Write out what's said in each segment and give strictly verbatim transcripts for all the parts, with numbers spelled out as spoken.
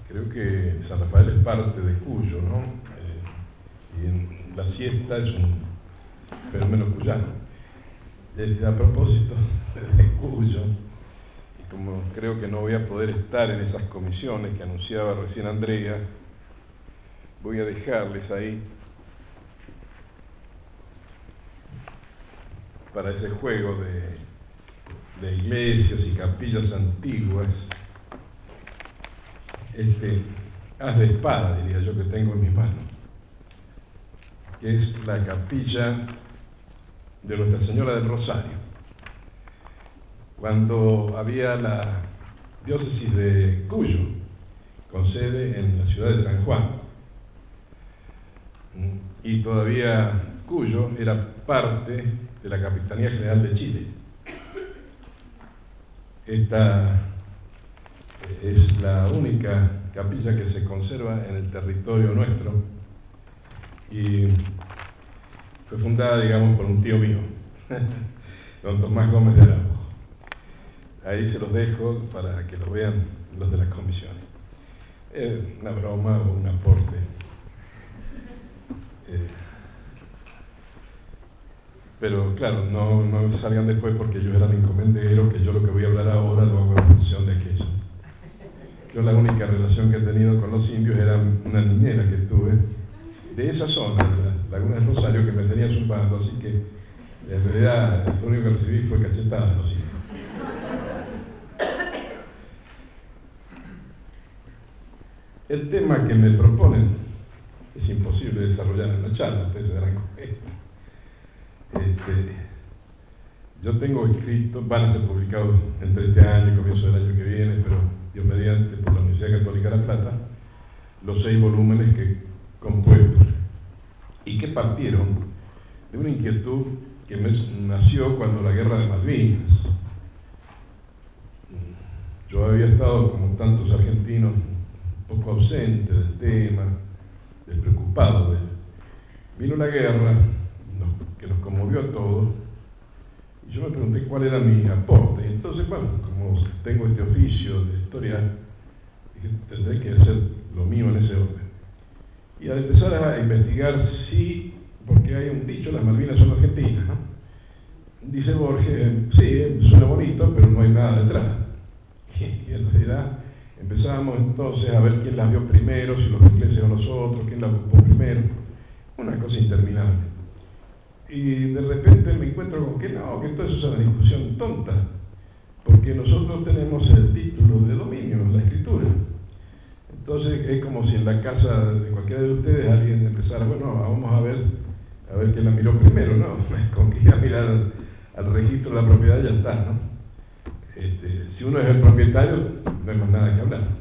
creo que San Rafael es parte de Cuyo, ¿no? Eh, y en la siesta es un fenómeno cuyano. Eh, a propósito de Cuyo, y como creo que no voy a poder estar en esas comisiones que anunciaba recién Andrea, voy a dejarles ahí para ese juego de, de iglesias y capillas antiguas, este haz de espada, diría yo, que tengo en mis manos, que es la capilla de Nuestra Señora del Rosario. Cuando había la diócesis de Cuyo, con sede en la ciudad de San Juan, y todavía Cuyo era parte de la Capitanía General de Chile. Esta es la única capilla que se conserva en el territorio nuestro y fue fundada, digamos, por un tío mío, don Tomás Gómez de Araujo. Ahí se los dejo para que lo vean los de las comisiones. Es una broma o un aporte. Eh, pero claro, no, no salgan después porque ellos eran encomenderos, que yo lo que voy a hablar ahora lo hago en función de aquello. Yo la única relación que he tenido con los indios era una niñera que tuve de esa zona, de la Laguna del Rosario, que me tenía zumbando, así que en realidad lo único que recibí fue cachetada de los indios. El tema que me proponen es imposible desarrollar en la charla, ustedes se darán cuenta. Este, yo tengo escrito, van a ser publicados entre este año y comienzo del año que viene, pero Dios mediante, por la Universidad Católica de La Plata, los seis volúmenes que compuestos y que partieron de una inquietud que me nació cuando la Guerra de Malvinas. Yo había estado, como tantos argentinos, un poco ausente del tema, despreocupado de él. Vino la guerra, que nos conmovió a todos, y yo me pregunté cuál era mi aporte. Entonces, bueno, como tengo este oficio de historia, dije, tendré que hacer lo mío en ese orden. Y al empezar a investigar, sí, porque hay un dicho, las Malvinas son argentinas, ¿no? Dice Borges, sí, suena bonito, pero no hay nada detrás. Y en realidad empezábamos entonces a ver quién las vio primero, si los ingleses o nosotros, quién las ocupó primero, una cosa interminable. Y de repente me encuentro con que no, que todo eso es una discusión tonta, porque nosotros tenemos el título de dominio en la escritura. Entonces es como si en la casa de cualquiera de ustedes alguien empezara, bueno, vamos a ver, a ver quién la miró primero, ¿no? Con que ya mirar al, al registro de la propiedad ya está, ¿no? Este, si uno es el propietario, no hay más nada que hablar.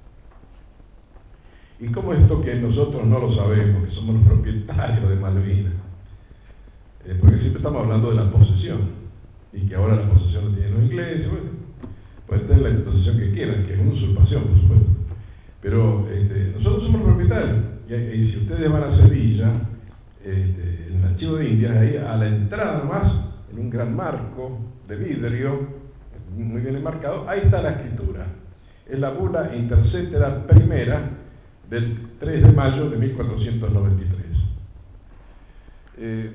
¿Y cómo esto que nosotros no lo sabemos, que somos los propietarios de Malvinas? Eh, porque siempre estamos hablando de la posesión, y que ahora la posesión la tienen los ingleses, bueno, pueden tener la posesión que quieran, que es una usurpación, por supuesto. Pero este, nosotros somos los propietarios, y, y si ustedes van a Sevilla, este, en el Archivo de Indias, ahí a la entrada nomás, en un gran marco de vidrio, muy bien enmarcado, ahí está la escritura. Es la bula intercetera primera del tres de mayo de mil cuatrocientos noventa y tres. Eh,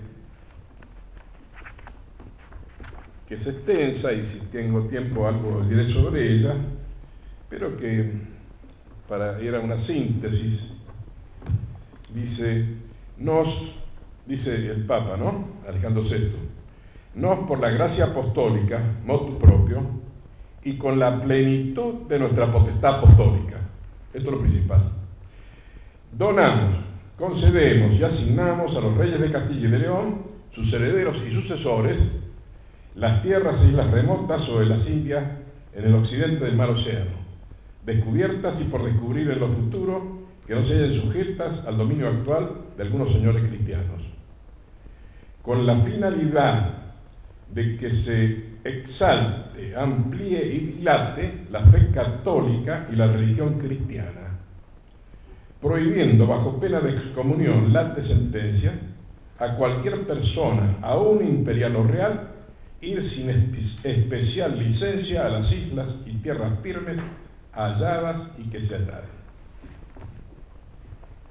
que es extensa y si tengo tiempo algo diré sobre ella, pero que para ir a una síntesis, dice, nos, dice el Papa, ¿no? Alejandro sexto, nos por la gracia apostólica, motu propio, y con la plenitud de nuestra potestad apostólica, esto es lo principal, donamos, concedemos y asignamos a los reyes de Castilla y de León, sus herederos y sucesores, las tierras e islas remotas sobre las Indias en el occidente del mar Océano, descubiertas y por descubrir en lo futuro, que no se hallen sujetas al dominio actual de algunos señores cristianos, con la finalidad de que se exalte, amplíe y dilate la fe católica y la religión cristiana, prohibiendo bajo pena de excomunión late sentencia a cualquier persona, aún imperial o real, ir sin espe especial licencia a las islas y tierras firmes halladas y que se hallaren.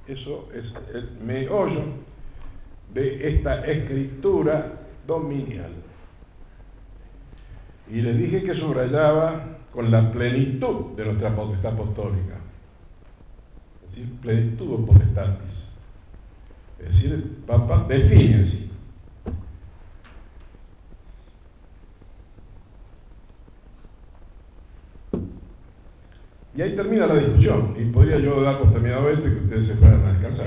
Eso es el meollo de esta escritura dominial. Y les dije que subrayaba con la plenitud de nuestra potestad apostólica, es decir, plenitud o potestatis. Es decir, el Papa define así. Y ahí termina la discusión, y podría yo dar por terminado esto y que ustedes se fueran a descansar.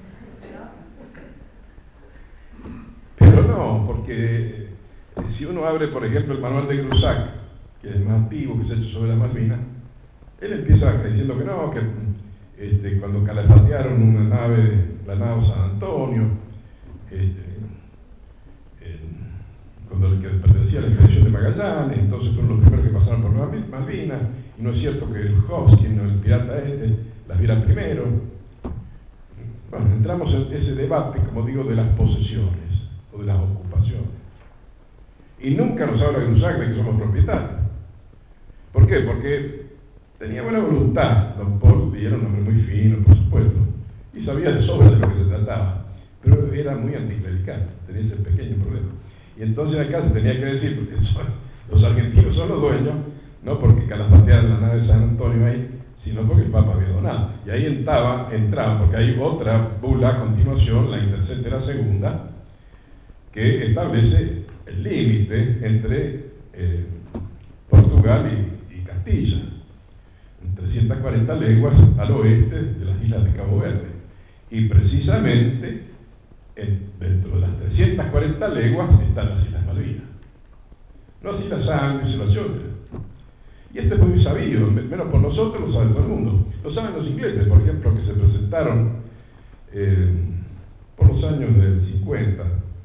Pero no, porque si uno abre, por ejemplo, el manual de Cruzak, que es el más antiguo que se ha hecho sobre la Malvinas, él empieza diciendo que no, que este, cuando calafatearon una nave, la nave San Antonio, este, en, cuando el que pertenecía a la expedición de Magallanes, entonces fueron los primeros que pasaron por Malvinas, y no es cierto que el Hoskin o el pirata este las viera primero. Bueno, entramos en ese debate, como digo, de las posesiones o de las ocupaciones. Y nunca nos habla Cruzak de que somos propietarios. ¿Por qué? Porque tenía buena voluntad, don Paul, y era un hombre muy fino, por supuesto, y sabía de sobra de lo que se trataba, pero era muy anticlerical, tenía ese pequeño problema. Y entonces acá se tenía que decir, porque son, los argentinos son los dueños, no porque calafatearan la nave de San Antonio ahí, sino porque el Papa había donado. Y ahí entraba, entraba, porque hay otra bula a continuación, la Intercetera Segunda, que establece el límite entre eh, Portugal y, y Castilla, en trescientas cuarenta leguas al oeste de las islas de Cabo Verde. Y precisamente en, dentro de las trescientas cuarenta leguas están las Islas Malvinas. No así las Andes y las Georgias. Y esto es muy sabido, menos por nosotros, lo sabe todo el mundo. Lo saben los ingleses, por ejemplo, que se presentaron eh, por los años del cincuenta.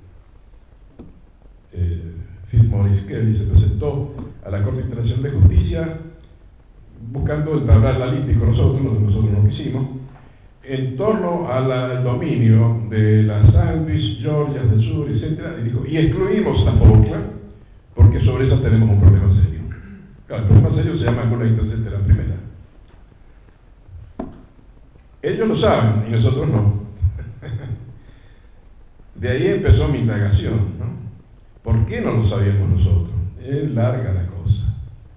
Eh, Fitzmaurice Kelly se presentó a la Corte Internacional de Justicia buscando entablar la limpia con nosotros, lo que nosotros no quisimos, en torno a la, al dominio de las Sandwich, Georgias del Sur, etcétera, y dijo, y excluimos la Falkland porque sobre esa tenemos un problema serio. Claro, el problema serio se llama alguna Intercetera Primera. Ellos lo saben y nosotros no. De ahí empezó mi indagación, ¿no? ¿Por qué no lo sabíamos nosotros? Es larga la cosa.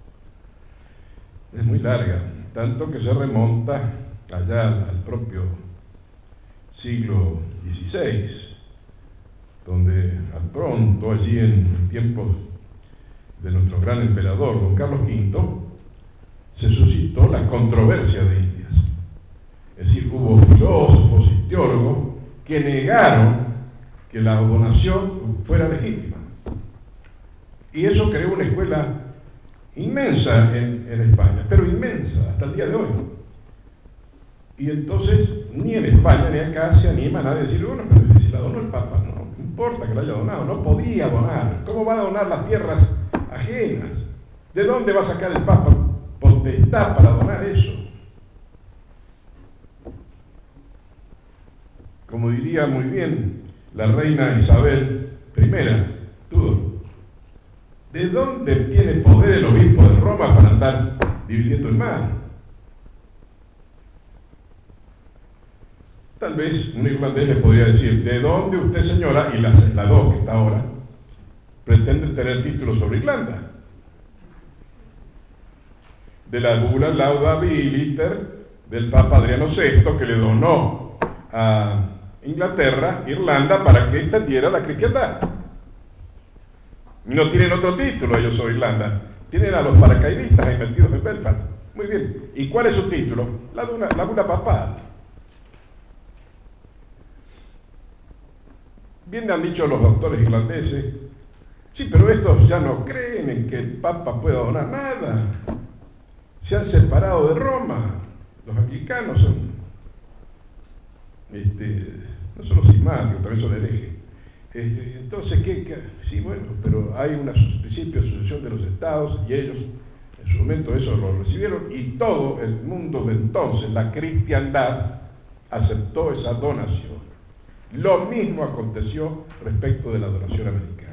Es muy larga, tanto que se remonta allá al propio siglo dieciséis, donde al pronto, allí en el tiempo de nuestro gran emperador, don Carlos quinto, se suscitó la controversia de Indias. Es decir, hubo filósofos y teólogos que negaron que la donación fuera legítima. Y eso creó una escuela inmensa en, en España, pero inmensa hasta el día de hoy. Y entonces, ni en España ni acá se anima a nadie a decir, bueno, pero si la donó el Papa, no, no importa que la haya donado, no podía donar. ¿Cómo va a donar las tierras ajenas? ¿De dónde va a sacar el Papa potestad para donar eso? Como diría muy bien la reina Isabel primera, Tudor, ¿de dónde tiene poder el obispo de Roma para andar dividiendo el mar? Tal vez un irlandés le podría decir, ¿de dónde usted, señora, y la, la dos que está ahora, pretende tener título sobre Irlanda? De la bula Laudabiliter del Papa Adriano sexto, que le donó a Inglaterra, Irlanda, para que extendiera la cristiandad. No tienen otro título ellos sobre Irlanda, tienen a los paracaidistas ahí metidos en Belfast. Muy bien, ¿y cuál es su título? La bula, la bula papal. Bien han dicho los doctores irlandeses, sí, pero estos ya no creen en que el Papa pueda donar nada. Se han separado de Roma. Los anglicanos son, este, no son los cismáticos, también son herejes. Este, entonces, ¿qué, ¿qué? Sí, bueno, pero hay un principio de asociación de los estados y ellos en su momento eso lo recibieron y todo el mundo de entonces, la cristiandad, aceptó esa donación. Lo mismo aconteció respecto de la donación americana.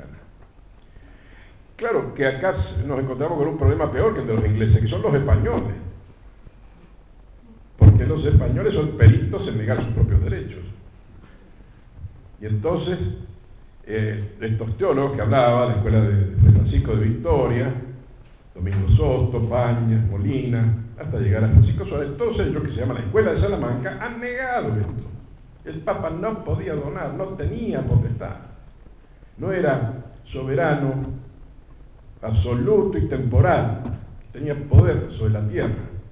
Claro que acá nos encontramos con un problema peor que el de los ingleses, que son los españoles. Porque que los españoles son peritos en negar sus propios derechos. Y entonces, eh, estos teólogos que hablaba, la escuela de, de Francisco de Victoria, Domingo Soto, Bañas, Molina, hasta llegar a Francisco Suárez, todos ellos que se llaman la escuela de Salamanca, han negado esto. El Papa no podía donar, no tenía potestad. No era soberano absoluto y temporal, tenía poder sobre la tierra.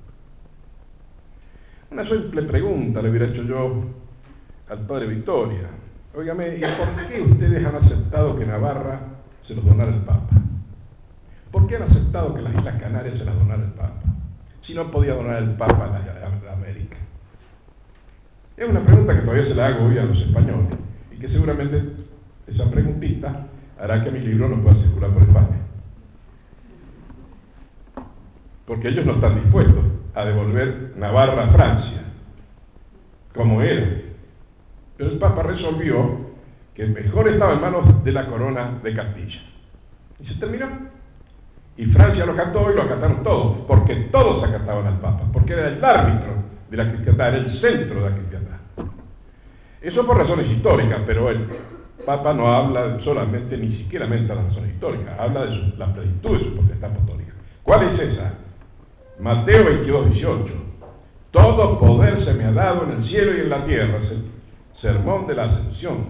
Una simple pregunta le hubiera hecho yo al padre Victoria. Óigame, ¿y por qué ustedes han aceptado que Navarra se los donara el Papa? ¿Por qué han aceptado que las Islas Canarias se las donara el Papa? Si no podía donar el Papa a la, a la América. Es una pregunta que todavía se la hago hoy a los españoles y que seguramente esa preguntita hará que mi libro no pueda circular por España. Porque ellos no están dispuestos a devolver Navarra a Francia, como era. Pero el Papa resolvió que mejor estaba en manos de la corona de Castilla. Y se terminó. Y Francia lo acató y lo acataron todos, porque todos acataban al Papa, porque era el árbitro de la cristiandad, era el centro de la cristiandad. Eso por razones históricas, pero el Papa no habla solamente, ni siquiera de las razones históricas, habla de su, la plenitud de su potestad apostólica. ¿Cuál es esa? Mateo veintidós, dieciocho. Todo poder se me ha dado en el cielo y en la tierra. Es el sermón de la ascensión.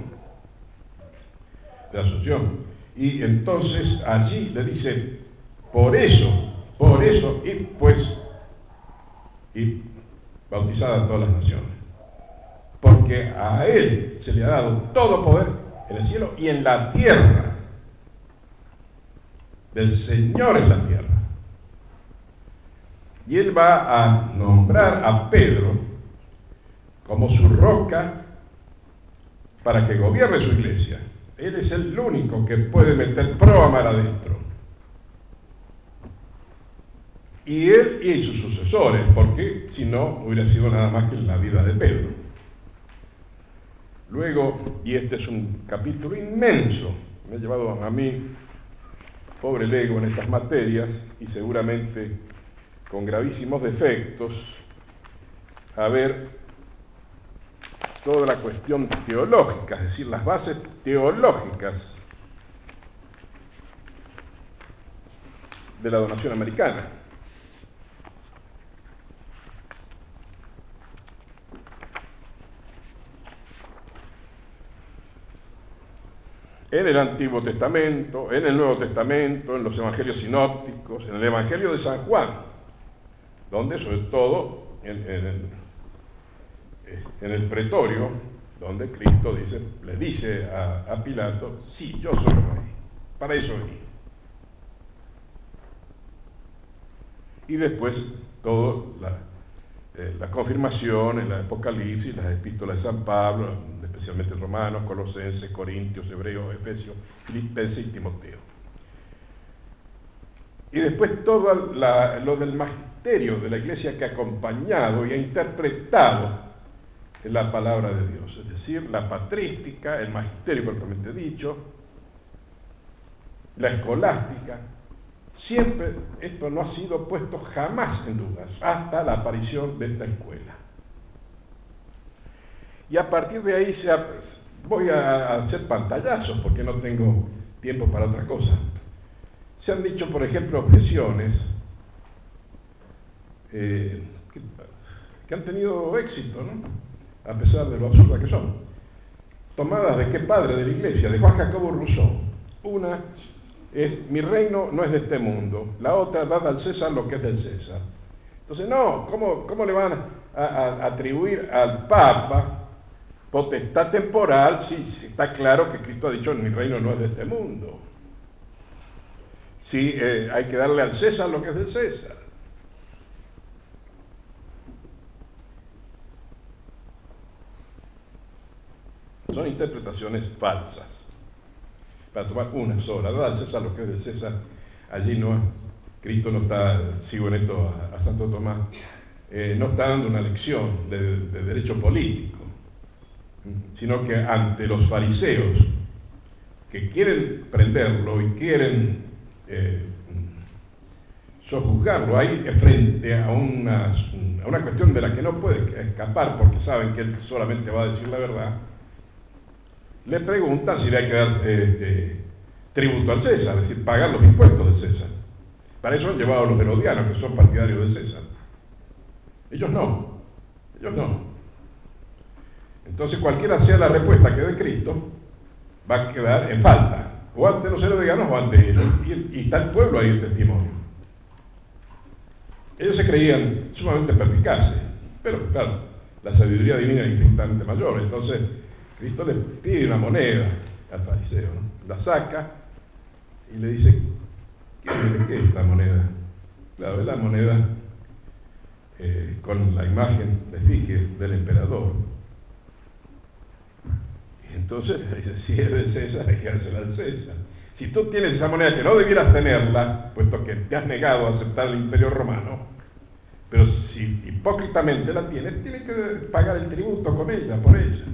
De la asunción. Y entonces allí le dice, por eso, por eso, y pues, y bautizada a todas las naciones. Porque a él se le ha dado todo poder en el cielo y en la tierra. Del Señor en la tierra. Y él va a nombrar a Pedro como su roca para que gobierne su iglesia. Él es el único que puede meter proa mar adentro. Y él y sus sucesores, porque si no hubiera sido nada más que la vida de Pedro. Luego, y este es un capítulo inmenso, me ha llevado a mí, pobre lego, en estas materias, y seguramente con gravísimos defectos, a ver toda la cuestión teológica, es decir, las bases teológicas de la donación americana. En el Antiguo Testamento, en el Nuevo Testamento, en los Evangelios sinópticos, en el Evangelio de San Juan, donde sobre todo en, en, el, en el pretorio, donde Cristo dice, le dice a, a Pilato, sí, yo soy el rey, para eso vení. Y después todo la, eh, la confirmación en la Apocalipsis, las epístolas de San Pablo, especialmente Romanos, Colosenses, Corintios, Hebreos, Efesios, Filipenses y Timoteo. Y después todo la, lo del magisterio de la Iglesia que ha acompañado y ha interpretado la palabra de Dios, es decir, la patrística, el magisterio propiamente dicho, la escolástica. Siempre esto no ha sido puesto jamás en dudas, hasta la aparición de esta escuela. Y a partir de ahí se ha, voy a hacer pantallazos porque no tengo tiempo para otra cosa. Se han dicho, por ejemplo, objeciones eh, que, que han tenido éxito, ¿no? A pesar de lo absurdas que son. Tomadas de qué padre de la Iglesia, de Juan Jacobo Rousseau. Una es, mi reino no es de este mundo. La otra, dad al César lo que es del César. Entonces, no, ¿cómo, cómo le van a, a atribuir al Papa potestad temporal si, si está claro que Cristo ha dicho, mi reino no es de este mundo? Sí, eh, hay que darle al César lo que es del César. Son interpretaciones falsas. Para tomar una sola, dar al César lo que es del César, allí no, Cristo no está, sigo en esto a, a Santo Tomás, eh, no está dando una lección de, de derecho político, sino que ante los fariseos que quieren prenderlo y quieren eh, sojuzgarlo ahí frente a una, a una cuestión de la que no puede escapar porque saben que él solamente va a decir la verdad, le preguntan si le hay que dar eh, eh, tributo al César, es decir, pagar los impuestos de César. Para eso han llevado a los herodianos, que son partidarios de César. Ellos no, ellos no. Entonces cualquiera sea la respuesta que dé Cristo, va a quedar en falta, o ante los herodianos o ante ellos, y, y está el pueblo ahí el testimonio. Ellos se creían sumamente perspicaces, pero claro, la sabiduría divina es infinitamente mayor. Entonces Cristo le pide una moneda al fariseo, ¿no? La saca y le dice, ¿qué, qué es esta moneda? Claro, es la moneda eh, con la imagen de efigie del emperador. Y entonces le dice, si es del César, hay que dársela al César. Si tú tienes esa moneda que no debieras tenerla, puesto que te has negado a aceptar el imperio romano, pero si hipócritamente la tienes, tienes que pagar el tributo con ella, por ella.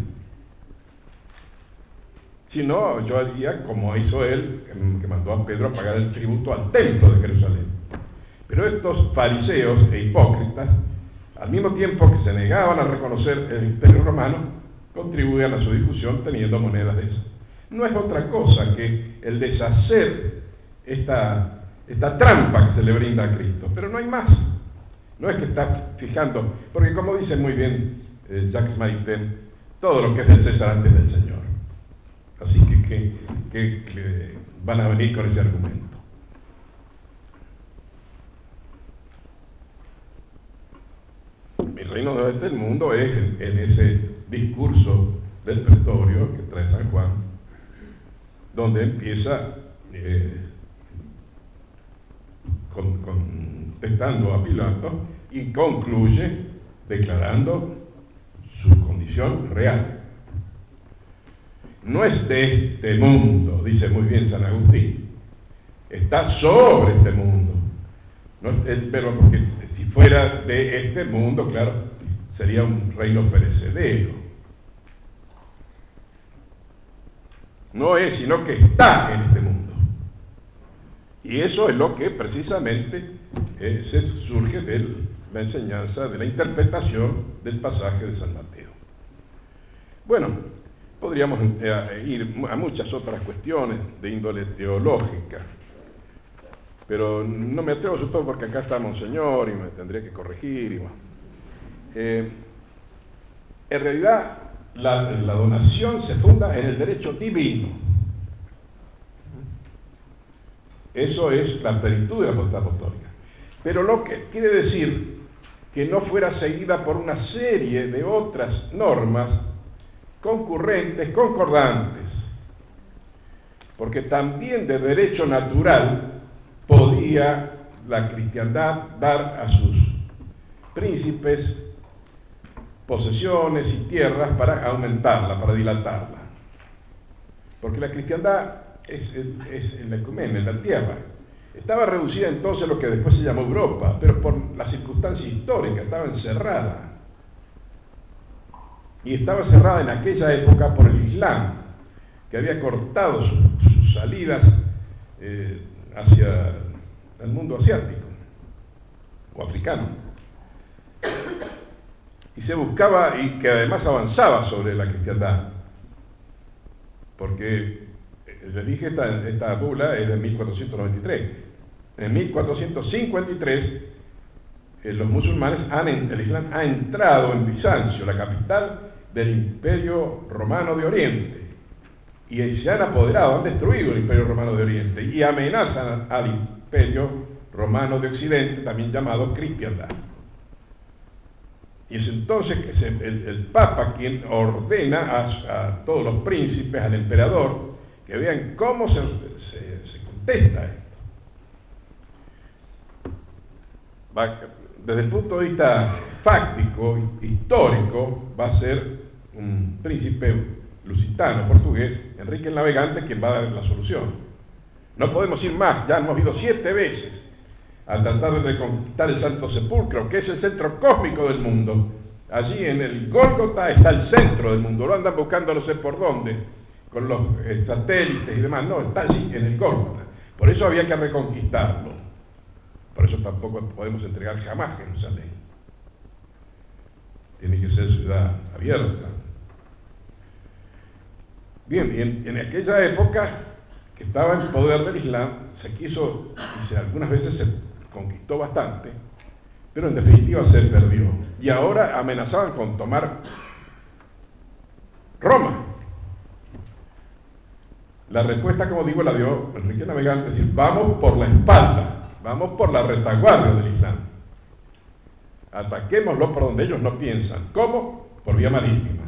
Si no, yo haría como hizo él, que mandó a Pedro a pagar el tributo al templo de Jerusalén. Pero estos fariseos e hipócritas, al mismo tiempo que se negaban a reconocer el imperio romano, contribuían a su difusión teniendo monedas de esas. No es otra cosa que el deshacer esta, esta trampa que se le brinda a Cristo, pero no hay más. No es que está fijando, porque como dice muy bien eh, Jacques Maritain, todo lo que es del César antes del Señor. Así que, que, que, que van a venir con ese argumento. El reino de este mundo es en, en ese discurso del pretorio que trae San Juan, donde empieza eh, con, contestando a Pilato y concluye declarando su condición real. No es de este mundo, dice muy bien San Agustín, está sobre este mundo. No, pero porque si fuera de este mundo, claro, sería un reino perecedero. No es, sino que está en este mundo. Y eso es lo que precisamente eh, se surge de la enseñanza, de la interpretación del pasaje de San Mateo. Bueno, podríamos eh, ir a muchas otras cuestiones de índole teológica, pero no me atrevo, sobre todo porque acá está Monseñor y me tendría que corregir. Y bueno. eh, en realidad, la, la donación se funda en el derecho divino. Eso es la plenitud de la potestad apostólica. Pero lo que quiere decir que no fuera seguida por una serie de otras normas concurrentes, concordantes, porque también de derecho natural podía la cristiandad dar a sus príncipes posesiones y tierras para aumentarla, para dilatarla, porque la cristiandad es, es, es el ecumenio, la tierra. Estaba reducida entonces a lo que después se llamó Europa, pero por la circunstancia histórica estaba encerrada. Y estaba cerrada en aquella época por el Islam, que había cortado sus, sus salidas eh, hacia el mundo asiático o africano. Y se buscaba, y que además avanzaba sobre la cristiandad, porque les dije, esta, esta bula es de mil cuatrocientos noventa y tres. En mil cuatrocientos cincuenta y tres, eh, los musulmanes, han, el Islam ha entrado en Bizancio, la capital del Imperio Romano de Oriente, y se han apoderado, han destruido el Imperio Romano de Oriente y amenazan al Imperio Romano de Occidente, también llamado cristiandad. Y es entonces que se, el, el Papa quien ordena a, a todos los príncipes, al emperador, que vean cómo se, se, se contesta esto. Va, desde el punto de vista fáctico, histórico, va a ser un príncipe lusitano, portugués, Enrique el Navegante, quien va a dar la solución. No podemos ir más, ya hemos ido siete veces al tratar de reconquistar el Santo Sepulcro, que es el centro cósmico del mundo. Allí en el Gólgota está el centro del mundo, lo andan buscando no sé por dónde, con los eh, satélites y demás, no, está allí en el Gólgota. Por eso había que reconquistarlo. Por eso tampoco podemos entregar jamás Jerusalén. Tiene que ser ciudad abierta. Bien, y en, en aquella época que estaba en poder del Islam, se quiso, y se, algunas veces se conquistó bastante, pero en definitiva se perdió. Y ahora amenazaban con tomar Roma. La respuesta, como digo, la dio Enrique Navegante, es decir, vamos por la espalda, vamos por la retaguardia del Islam. Ataquémoslo por donde ellos no piensan. ¿Cómo? Por vía marítima.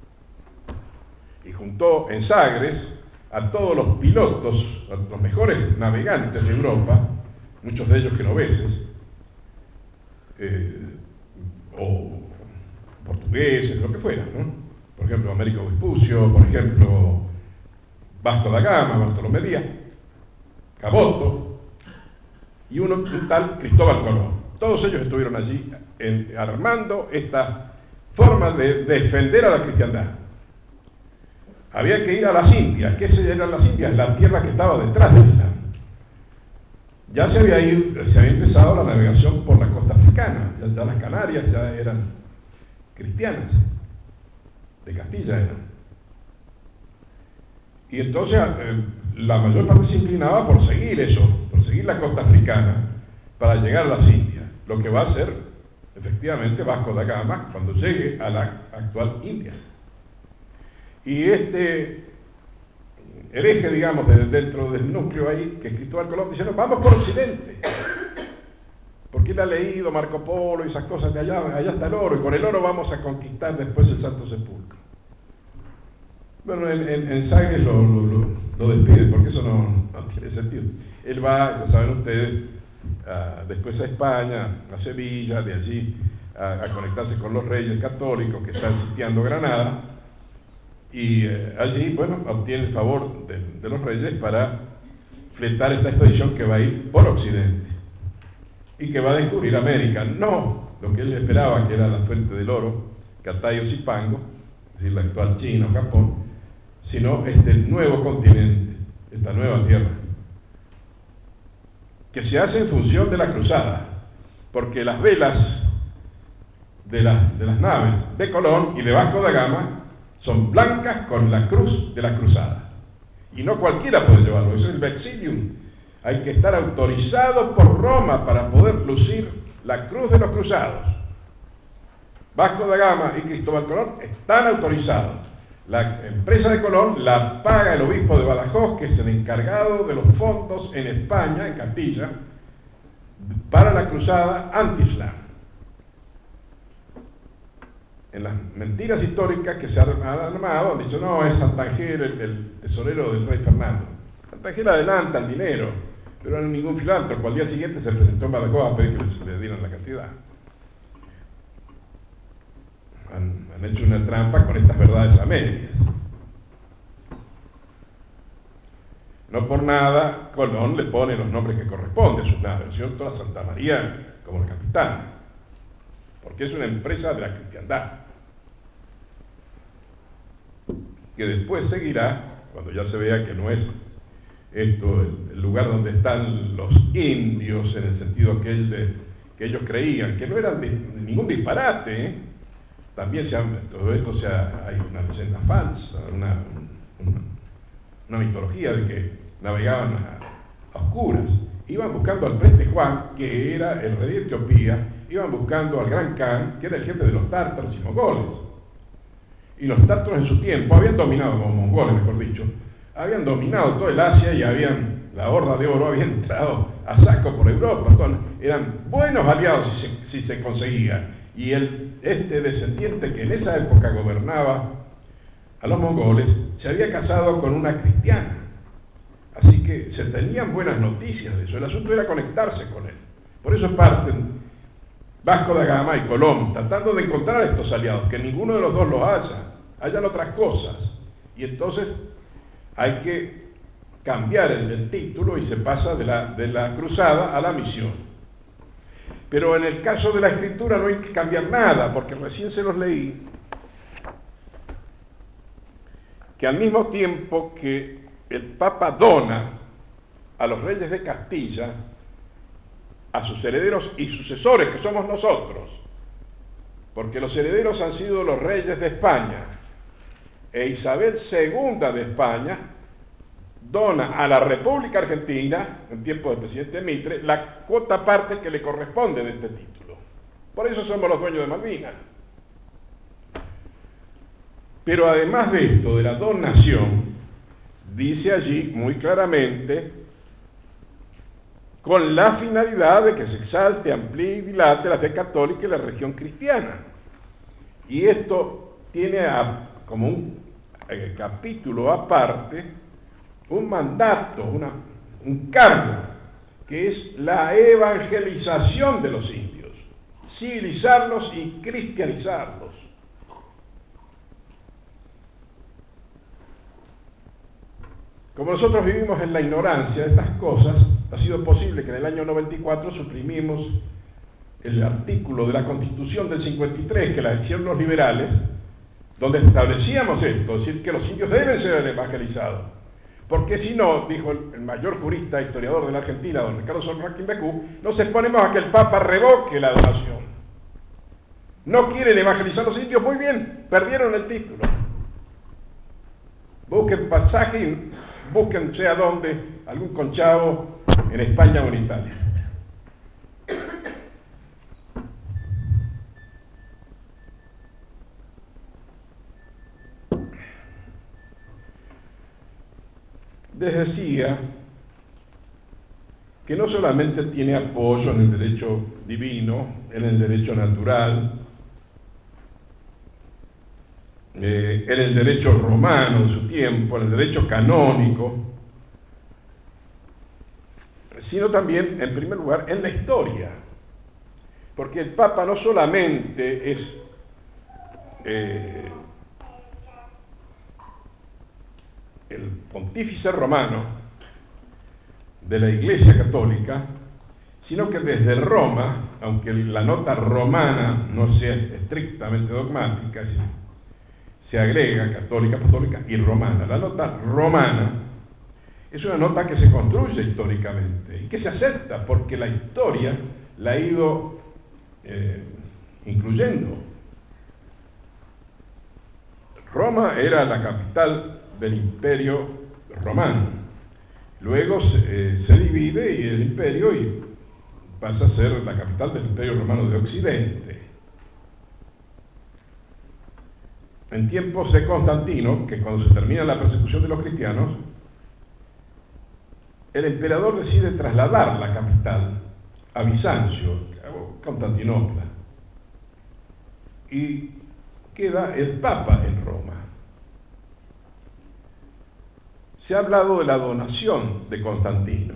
Y juntó en Sagres a todos los pilotos, a los mejores navegantes de Europa, muchos de ellos genoveses, eh, o portugueses, lo que fuera, ¿no? Por ejemplo, Américo Vespucio, por ejemplo, Vasco da Gama, Bartolomé Díaz, Caboto, y uno, un tal Cristóbal Colón. Todos ellos estuvieron allí en, armando esta forma de defender a la cristiandad. Había que ir a las Indias. ¿Qué eran las Indias? La tierra que estaba detrás del Islam. Ya se había, ido, se había empezado la navegación por la costa africana. Ya, ya las Canarias ya eran cristianas. De Castilla eran. Y entonces eh, la mayor parte se inclinaba por seguir eso, por seguir la costa africana para llegar a las Indias. Lo que va a ser, efectivamente, Vasco da Gama cuando llegue a la actual India. Y este, el eje, digamos, de, dentro del núcleo ahí, que Cristóbal Colón dice, no, vamos por Occidente. Porque él ha leído Marco Polo y esas cosas de allá, allá está el oro, y con el oro vamos a conquistar después el Santo Sepulcro. Bueno, en, en, en Sagres lo, lo, lo, lo despide, porque eso no, no tiene sentido. Él va, ya saben ustedes, a, después a España, a Sevilla, de allí a, a conectarse con los reyes católicos que están sitiando Granada, y eh, allí, bueno, obtiene el favor de, de los reyes para fletar esta expedición que va a ir por Occidente y que va a descubrir América, no lo que él esperaba, que era la fuente del oro, Catayo Zipango, es decir, la actual China o Japón, sino este nuevo continente, esta nueva tierra, que se hace en función de la cruzada, porque las velas de, la, de las naves de Colón y de Vasco da Gama son blancas con la cruz de la cruzada. Y no cualquiera puede llevarlo, eso es el vexilium. Hay que estar autorizado por Roma para poder lucir la cruz de los cruzados. Vasco da Gama y Cristóbal Colón están autorizados. La empresa de Colón la paga el obispo de Badajoz, que es el encargado de los fondos en España, en Castilla, para la cruzada anti-islam. En las mentiras históricas que se han armado, han dicho, no, es Santanger el, el tesorero del rey Fernando. Santanger adelanta el dinero, pero no hay ningún filántropo. Al día siguiente se presentó en Badajoz a pedir que le dieran la cantidad. Han, han hecho una trampa con estas verdades a medias. No por nada, Colón le pone los nombres que corresponden a sus naves, ¿cierto? La Santa María como la capitana, porque es una empresa de la cristiandad, que después seguirá, cuando ya se vea que no es esto el, el lugar donde están los indios, en el sentido aquel de que ellos creían, que no era ningún disparate, ¿eh? También se han, todo esto, o sea, hay una leyenda falsa, una, una, una mitología de que navegaban a, a oscuras. Iban buscando al preste Juan, que era el rey de Etiopía, iban buscando al gran Khan, que era el jefe de los tártaros y mongoles. Y los tártaros en su tiempo habían dominado, como mongoles mejor dicho, habían dominado todo el Asia y habían, la horda de oro había entrado a saco por Europa. Entonces, eran buenos aliados si se, si se conseguía. Y el, este descendiente que en esa época gobernaba a los mongoles, se había casado con una cristiana. Así que se tenían buenas noticias de eso. El asunto era conectarse con él. Por eso parten Vasco da Gama y Colón, tratando de encontrar a estos aliados, que ninguno de los dos los haya, hayan otras cosas. Y entonces hay que cambiar el, el título y se pasa de la, de la cruzada a la misión. Pero en el caso de la escritura no hay que cambiar nada, porque recién se los leí, que al mismo tiempo que el Papa dona a los reyes de Castilla a sus herederos y sucesores, que somos nosotros, porque los herederos han sido los reyes de España, e Isabel segunda de España dona a la República Argentina, en tiempo del presidente Mitre, la cuota parte que le corresponde de este título. Por eso somos los dueños de Malvinas. Pero además de esto, de la donación, dice allí muy claramente, con la finalidad de que se exalte, amplíe y dilate la fe católica y la religión cristiana. Y esto tiene a, como un eh, capítulo aparte, un mandato, una, un cargo, que es la evangelización de los indios, civilizarlos y cristianizarlos. Como nosotros vivimos en la ignorancia de estas cosas, ha sido posible que en el año noventa y cuatro suprimimos el artículo de la Constitución del cincuenta y tres que la hicieron los liberales, donde establecíamos esto, es decir, que los indios deben ser evangelizados. Porque si no, dijo el mayor jurista e historiador de la Argentina, don Ricardo San Joaquín Becú, nos exponemos a que el Papa revoque la donación. No quieren evangelizar a los indios, muy bien, perdieron el título. Busquen pasaje, busquen sea donde, algún conchavo en España o en Italia. Les decía que no solamente tiene apoyo en el derecho divino, en el derecho natural, eh, en el derecho romano de su tiempo, en el derecho canónico, sino también, en primer lugar, en la historia. Porque el Papa no solamente es eh, el pontífice romano de la Iglesia Católica, sino que desde Roma, aunque la nota romana no sea estrictamente dogmática, se agrega católica, apostólica y romana. La nota romana es una nota que se construye históricamente y que se acepta porque la historia la ha ido eh, incluyendo. Roma era la capital del Imperio Romano. Luego se, eh, se divide y el imperio y pasa a ser la capital del Imperio Romano de Occidente. En tiempos de Constantino, que cuando se termina la persecución de los cristianos, el emperador decide trasladar la capital a Bizancio, Constantinopla, y queda el Papa en Roma. Se ha hablado de la donación de Constantino.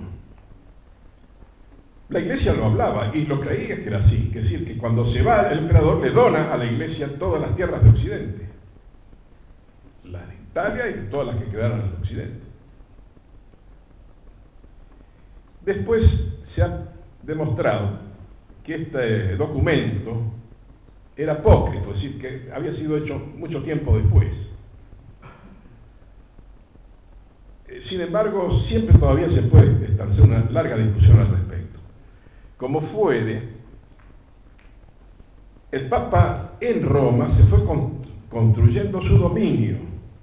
La Iglesia lo hablaba y lo creía que era así, que es decir, que cuando se va el emperador le dona a la Iglesia todas las tierras de Occidente, las de Italia y todas las que quedaron en el Occidente. Después se ha demostrado que este documento era apócrifo, es decir, que había sido hecho mucho tiempo después. Sin embargo, siempre todavía se puede establecer una larga discusión al respecto. Como fuere, el Papa en Roma se fue construyendo su dominio.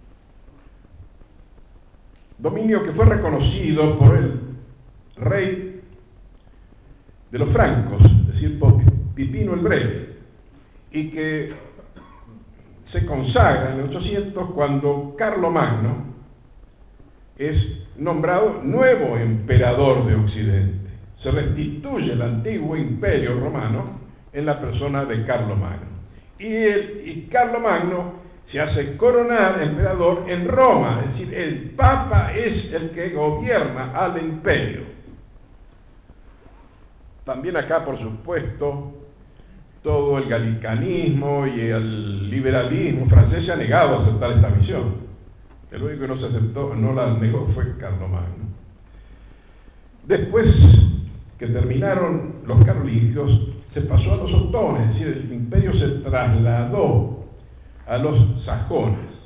Dominio que fue reconocido por el rey de los francos, es decir, por Pipino el Breve, y que se consagra en el ochocientos cuando Carlomagno es nombrado nuevo emperador de Occidente. Se restituye el antiguo imperio romano en la persona de Carlomagno. Y, el, y Carlomagno se hace coronar emperador en Roma, es decir, el Papa es el que gobierna al imperio. También acá, por supuesto, todo el galicanismo y el liberalismo francés se ha negado a aceptar esta misión. El único que no se aceptó, no la negó, fue Carlomagno. Después que terminaron los carolingios, se pasó a los otones, es decir, el imperio se trasladó a los sajones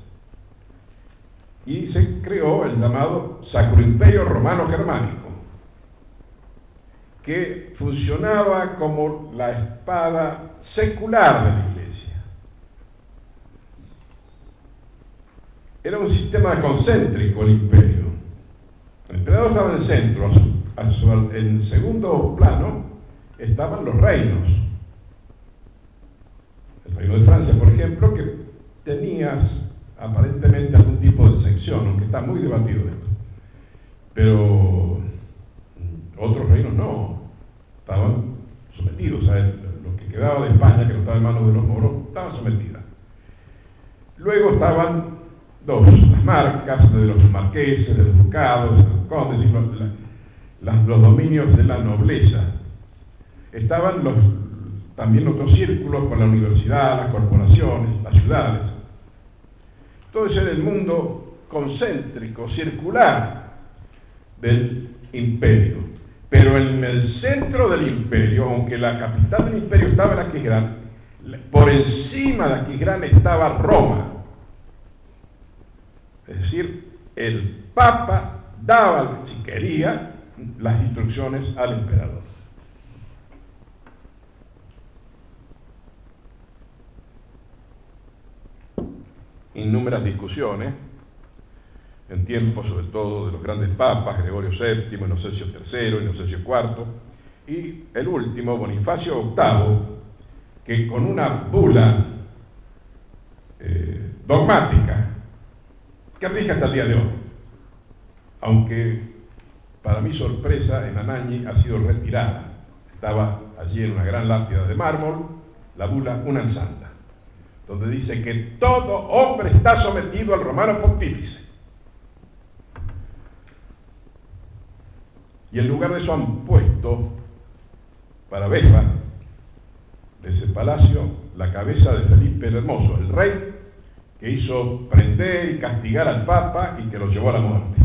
y se creó el llamado Sacro Imperio Romano Germánico. que funcionaba como la espada secular de la Iglesia. Era un sistema concéntrico el imperio. El emperador estaba en el centro, a su, a su, en segundo plano estaban los reinos. El reino de Francia, por ejemplo, que tenías aparentemente algún tipo de sección, aunque está muy debatido esto. Pero otros reinos no, estaban sometidos. O sea, lo que quedaba de España, que no estaba en manos de los moros, estaba sometida. Luego estaban dos, las marcas de los marqueses, de los ducados, de los condes, los, la, los dominios de la nobleza. Estaban los, también otros círculos con la universidad, las corporaciones, las ciudades. Todo eso era el mundo concéntrico, circular del imperio. Pero en el centro del imperio, aunque la capital del imperio estaba en Aquisgrán, por encima de Aquisgrán estaba Roma. Es decir, el Papa daba, si quería, las instrucciones al emperador. Innúmeras discusiones, en tiempos sobre todo de los grandes papas, Gregorio séptimo, Inocencio tercero, Inocencio cuarto, y el último, Bonifacio octavo, que con una bula eh, dogmática, que rige hasta el día de hoy, aunque para mi sorpresa en Anañi ha sido retirada. Estaba allí en una gran lápida de mármol, la bula Una Santa, donde dice que todo hombre está sometido al romano pontífice. Y en lugar de eso han puesto para Vespa de ese palacio la cabeza de Felipe el Hermoso, el rey que hizo prender y castigar al Papa y que lo llevó a la muerte.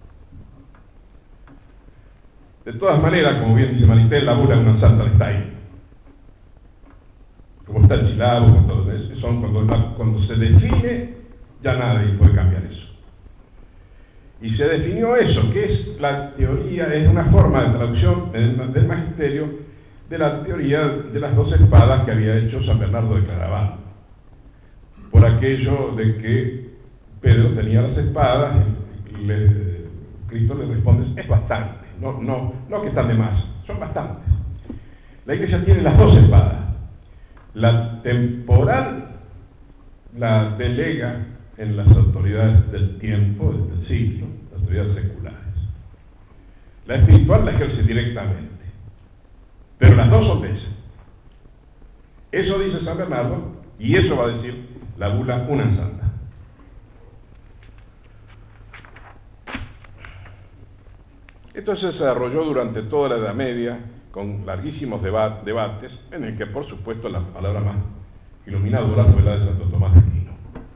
De todas maneras, como bien dice Maritel, la bula de Una Santa está ahí. Como está el sílabo, son cuando, cuando se define, ya nadie puede cambiar eso. Y se definió eso, que es la teoría, es una forma de traducción del, del magisterio de la teoría de las dos espadas que había hecho San Bernardo de Claraval. Por aquello de que Pedro tenía las espadas, y le, Cristo le responde, es bastante, no, no, no que están de más, son bastantes. La Iglesia tiene las dos espadas. La temporal la delega en las autoridades del tiempo, del siglo, las autoridades seculares. La espiritual la ejerce directamente, pero las dos son de ella. Eso dice San Bernardo, y eso va a decir la bula Una Santa. Esto se desarrolló durante toda la Edad Media, con larguísimos debat debates, en el que, por supuesto, la palabra más iluminadora fue la de Santo Tomás de Aquino.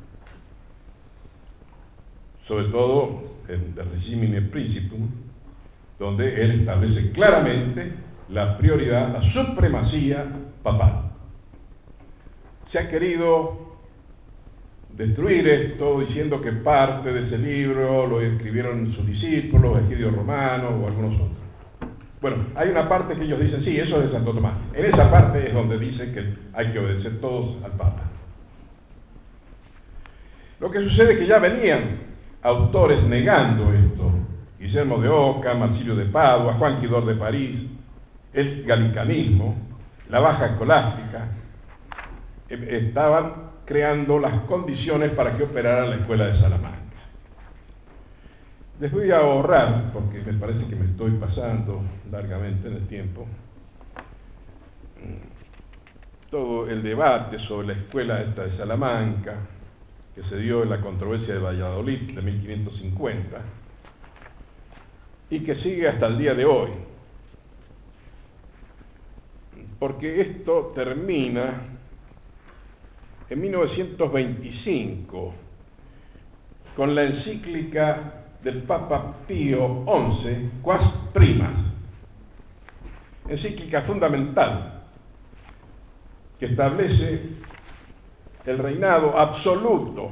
Sobre todo en De Regimine Principum, donde él establece claramente la prioridad, la supremacía papal. Se ha querido destruir esto diciendo que parte de ese libro lo escribieron sus discípulos, Egidio Romano o algunos otros. Bueno, hay una parte que ellos dicen, sí, eso es de Santo Tomás. En esa parte es donde dice que hay que obedecer todos al Papa. Lo que sucede es que ya venían autores negando esto. Guillermo de Oca, Marsilio de Padua, Juan Quidor de París, el galicanismo, la baja escolástica, estaban creando las condiciones para que operara la escuela de Salamanca. Les voy a ahorrar, porque me parece que me estoy pasando largamente en el tiempo, todo el debate sobre la escuela esta de Salamanca, que se dio en la controversia de Valladolid de mil quinientos cincuenta, y que sigue hasta el día de hoy. Porque esto termina en mil novecientos veinticinco, con la encíclica del Papa Pío once, Quas Primas, encíclica fundamental que establece el reinado absoluto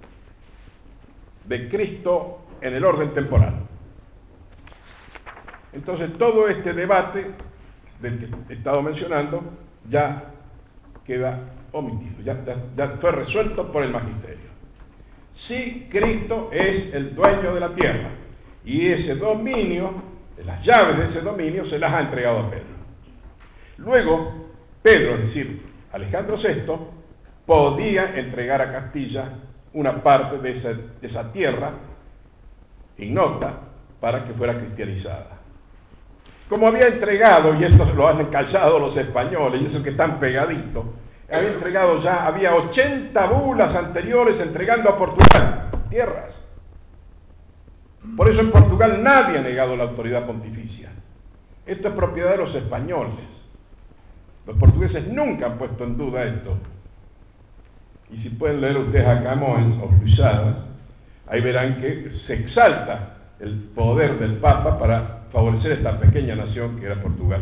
de Cristo en el orden temporal. Entonces todo este debate del que he estado mencionando ya queda omitido, ya, ya, ya fue resuelto por el magisterio. Sí, Cristo es el dueño de la tierra y ese dominio, las llaves de ese dominio se las ha entregado a Pedro. Luego, Pedro, es decir, Alejandro sexto, podía entregar a Castilla una parte de esa, de esa tierra ignota para que fuera cristianizada. Como había entregado, y esto lo han encallado los españoles, y eso que están pegaditos, había entregado ya, había ochenta bulas anteriores entregando a Portugal tierras. Por eso en Portugal nadie ha negado la autoridad pontificia. Esto es propiedad de los españoles. Los portugueses nunca han puesto en duda esto. Y si pueden leer ustedes a Camões o Cruzadas, ahí verán que se exalta el poder del Papa para favorecer esta pequeña nación que era Portugal.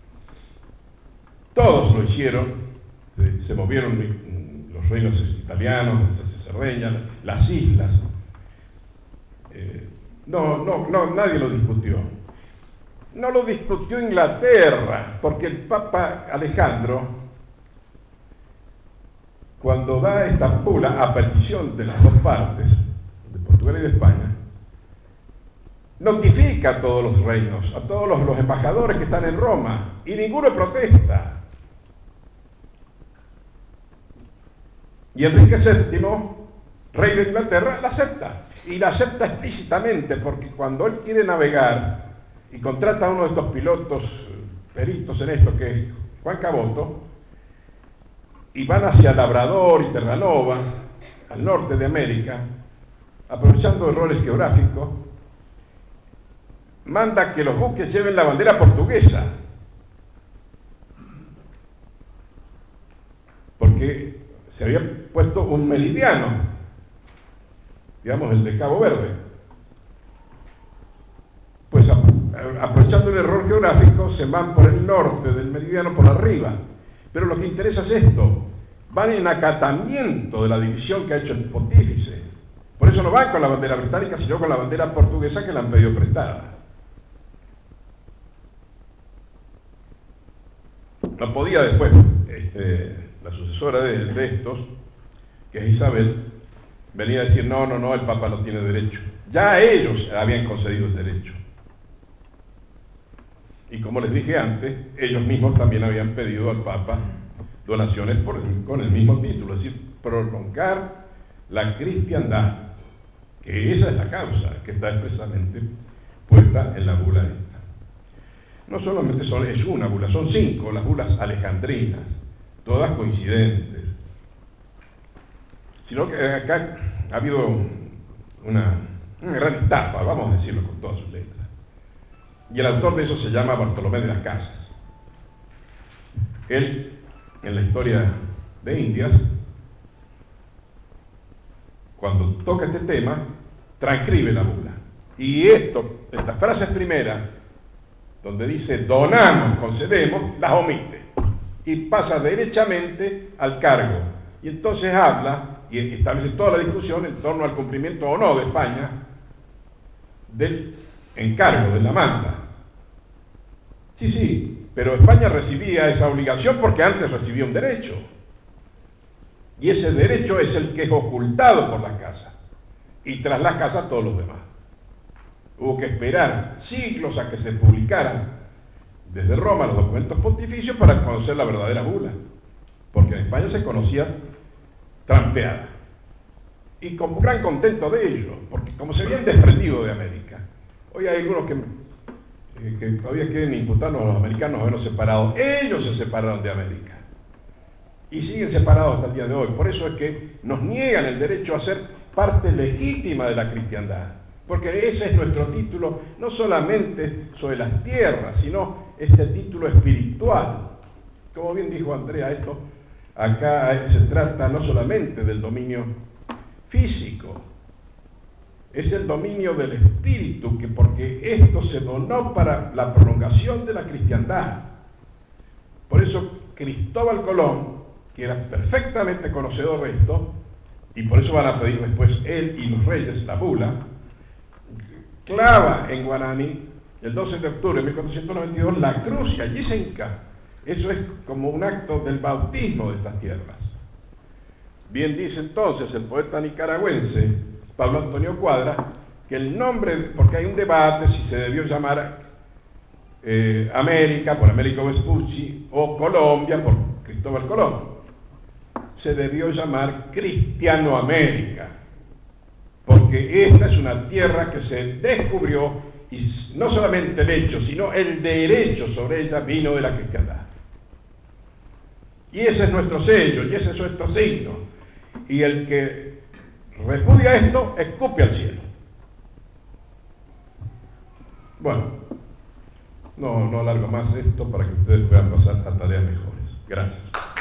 Todos lo hicieron, se movieron los reinos italianos, las Cerdeña, las islas. Eh, no, no, no, nadie lo discutió. No lo discutió Inglaterra, porque el Papa Alejandro, cuando da esta bula a petición de las dos partes, de Portugal y de España, notifica a todos los reinos, a todos los, los embajadores que están en Roma, y ninguno protesta. Y Enrique séptimo, rey de Inglaterra, la acepta. Y la acepta explícitamente, porque cuando él quiere navegar y contrata a uno de estos pilotos peritos en esto, que es Juan Caboto, y van hacia Labrador y Terranova, al norte de América, aprovechando errores geográficos, manda que los buques lleven la bandera portuguesa, porque se había puesto un meridiano, digamos el de Cabo Verde. Pues aprovechando el error geográfico, se van por el norte del meridiano por arriba. Pero lo que interesa es esto, van en acatamiento de la división que ha hecho el pontífice. Por eso no van con la bandera británica, sino con la bandera portuguesa que le han pedido prestada. No podía después, este, la sucesora de, de estos, que es Isabel, venía a decir, no, no, no, el Papa no tiene derecho. Ya ellos habían concedido el derecho. Y como les dije antes, ellos mismos también habían pedido al Papa donaciones por el, con el mismo título, es decir, prolongar la cristiandad, que esa es la causa que está expresamente puesta en la bula esta. No solamente son, es una bula, son cinco las bulas alejandrinas, todas coincidentes. Sino que acá ha habido una, una gran estafa, vamos a decirlo con todas sus letras. Y el autor de eso se llama Bartolomé de las Casas. Él, en la historia de Indias, cuando toca este tema, transcribe la bula. Y esto, estas frases primeras, donde dice donamos, concedemos, las omite. Y pasa derechamente al cargo. Y entonces habla, y establece toda la discusión en torno al cumplimiento o no de España del encargo, de la manda. Sí, sí, pero España recibía esa obligación porque antes recibía un derecho. Y ese derecho es el que es ocultado por las casas. Y tras las casas todos los demás. Hubo que esperar siglos a que se publicaran desde Roma los documentos pontificios para conocer la verdadera bula. Porque en España se conocía trampeada. Y con gran contento de ello, porque como se habían desprendido de América. Hoy hay algunos que, eh, que todavía quieren imputarnos a los americanos habernos separado. Ellos se separaron de América. Y siguen separados hasta el día de hoy. Por eso es que nos niegan el derecho a ser parte legítima de la cristiandad. Porque ese es nuestro título, no solamente sobre las tierras, sino este título espiritual. Como bien dijo Andrea, esto acá se trata no solamente del dominio físico, es el dominio del espíritu, que porque esto se donó para la prolongación de la cristiandad. Por eso Cristóbal Colón, que era perfectamente conocedor de esto, y por eso van a pedir después él y los reyes la bula, clava en guaraní el doce de octubre de mil cuatrocientos noventa y dos, la cruz y allí se hinca. Eso es como un acto del bautismo de estas tierras. Bien dice entonces el poeta nicaragüense Pablo Antonio Cuadra que el nombre, porque hay un debate si se debió llamar eh, América por Américo Vespucci o Colombia por Cristóbal Colón, se debió llamar Cristianoamérica, porque esta es una tierra que se descubrió y no solamente el hecho, sino el derecho sobre ella vino de la cristiandad. Y ese es nuestro sello, y ese es nuestro signo. Y el que repudia esto, escupe al cielo. Bueno, no, no alargo más esto para que ustedes puedan pasar a tareas mejores. Gracias.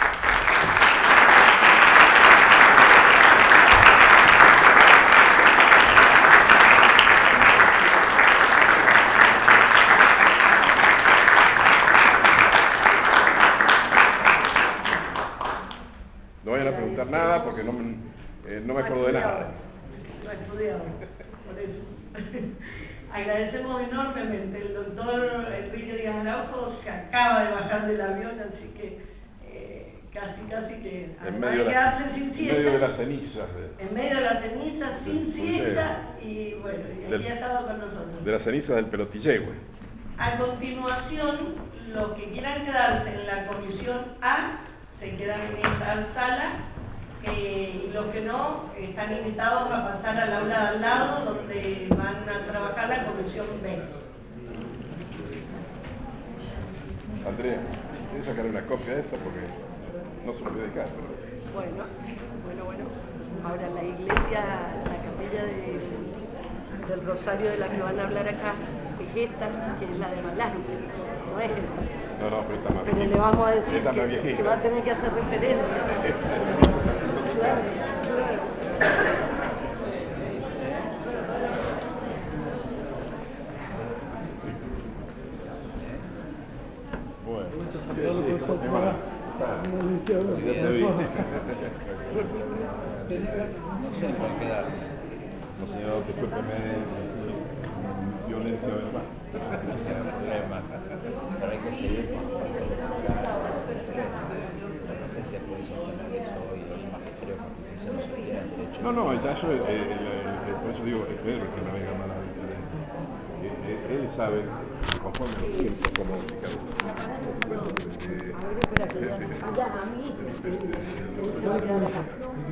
No vayan a preguntar nada porque no, eh, no me acuerdo de nada. No he estudiado, por eso. Agradecemos enormemente. El doctor Enrique Díaz Araujo se acaba de bajar del avión, así que eh, casi, casi que En además medio, de quedarse sin en siesta, medio de las cenizas. De, en medio de las cenizas, sin siesta, y bueno, y del, aquí ha estado con nosotros. De las cenizas del pelotillehue. A continuación, los que quieran quedarse en la comisión A se quedan en esta sala, eh, y los que no están invitados a pasar al aula de al lado donde van a trabajar la comisión B. Andrea, ¿quieres sacar una copia de esto? Porque no se lo voy a dedicar. Pero... Bueno, bueno, bueno. Ahora la iglesia, la capilla de, del Rosario de la que van a hablar acá, es esta, que es la de Malán, no es esta. No, no, pero está más Pero viejita. le vamos a decir Está más que, viejita. que va a tener que hacer referencia. Bueno, Muchos sí, saludos, sí, profesor. ¿cómo te va? Ya te vi. No, señor, discúlpeme, violencia verbal. No sea problema, pero hay que seguir con el no sé si se puede sostener eso hoy los magistrarios porque se nos olvida el derecho. No, no, ya yo, eh, el, el, el, por eso digo, espero que no venga mal a eh, eh, él sabe, conforme los tiempos, cómo modificar. Por supuesto que... Eh, A ver, espérate, ya, ya, a mí, se va a quedar acá.